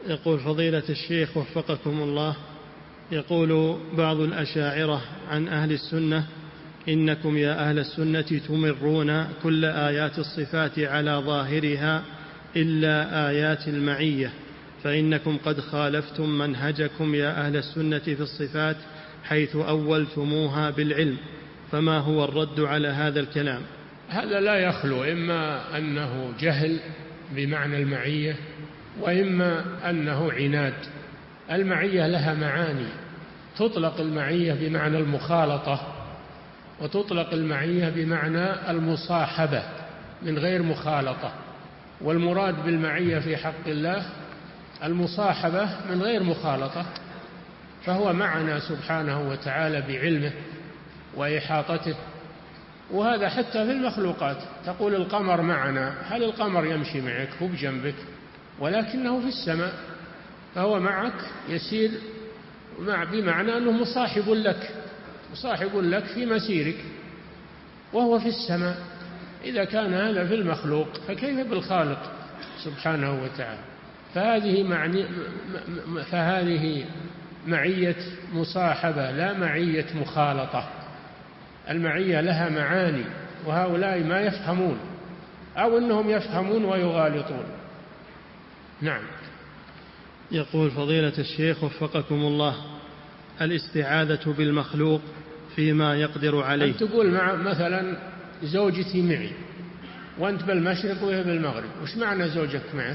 يقول فضيلة الشيخ وفقكم الله، يقول بعض الأشاعرة عن أهل السنة: إنكم يا أهل السنة تمرون كل آيات الصفات على ظاهرها إلا آيات المعية، فإنكم قد خالفتم منهجكم يا أهل السنة في الصفات حيث أولتموها بالعلم، فما هو الرد على هذا الكلام؟ هذا لا يخلو إما أنه جهل بمعنى المعية، وإما أنه عناد. المعية لها معاني، تطلق المعية بمعنى المخالطة، وتطلق المعية بمعنى المصاحبة من غير مخالطة، والمراد بالمعية في حق الله المصاحبة من غير مخالطة، فهو معنا سبحانه وتعالى بعلمه وإحاطته. وهذا حتى في المخلوقات، تقول القمر معنا، هل القمر يمشي معك؟ هو بجنبك ولكنه في السماء، فهو معك يسير بمعنى أنه مصاحب لك في مسيرك، وهو في السماء. إذا كان هذا في المخلوق فكيف بالخالق سبحانه وتعالى؟ فهذه معية مصاحبة لا معية مخالطة. المعية لها معاني، وهؤلاء ما يفهمون، أو أنهم يفهمون ويغالطون. نعم. يقول فضيلة الشيخ وفقكم الله: الاستعاذة بالمخلوق فيما يقدر عليه. أن تقول مثلا زوجتي معي وأنت بالمشرق وهي بالمغرب، وش معنى زوجك معك؟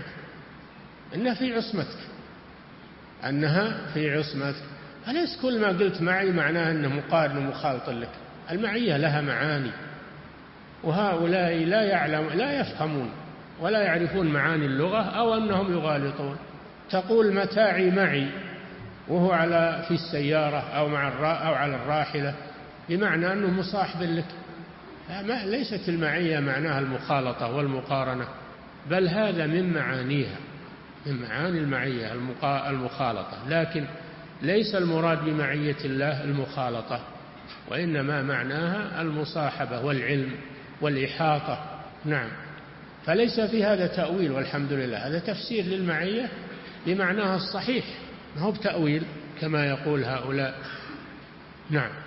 أنها في عصمتك. أليس كل ما قلت معي معناه أنه مقارن ومخالط لك؟ المعية لها معاني، وهؤلاء لا يفهمون ولا يعرفون معاني اللغة، أو أنهم يغالطون. تقول متاعي معي وهو في السيارة أو على الراحلة، بمعنى أنه مصاحب لك. ليست المعية معناها المخالطة والمقارنة، بل هذا من معانيها، من معاني المعية المخالطة، لكن ليس المراد بمعية الله المخالطة، وإنما معناها المصاحبة والعلم والإحاطة. نعم. فليس في هذا تأويل، والحمد لله، هذا تفسير للمعية بمعناها الصحيح، ما هو بتأويل كما يقول هؤلاء. نعم.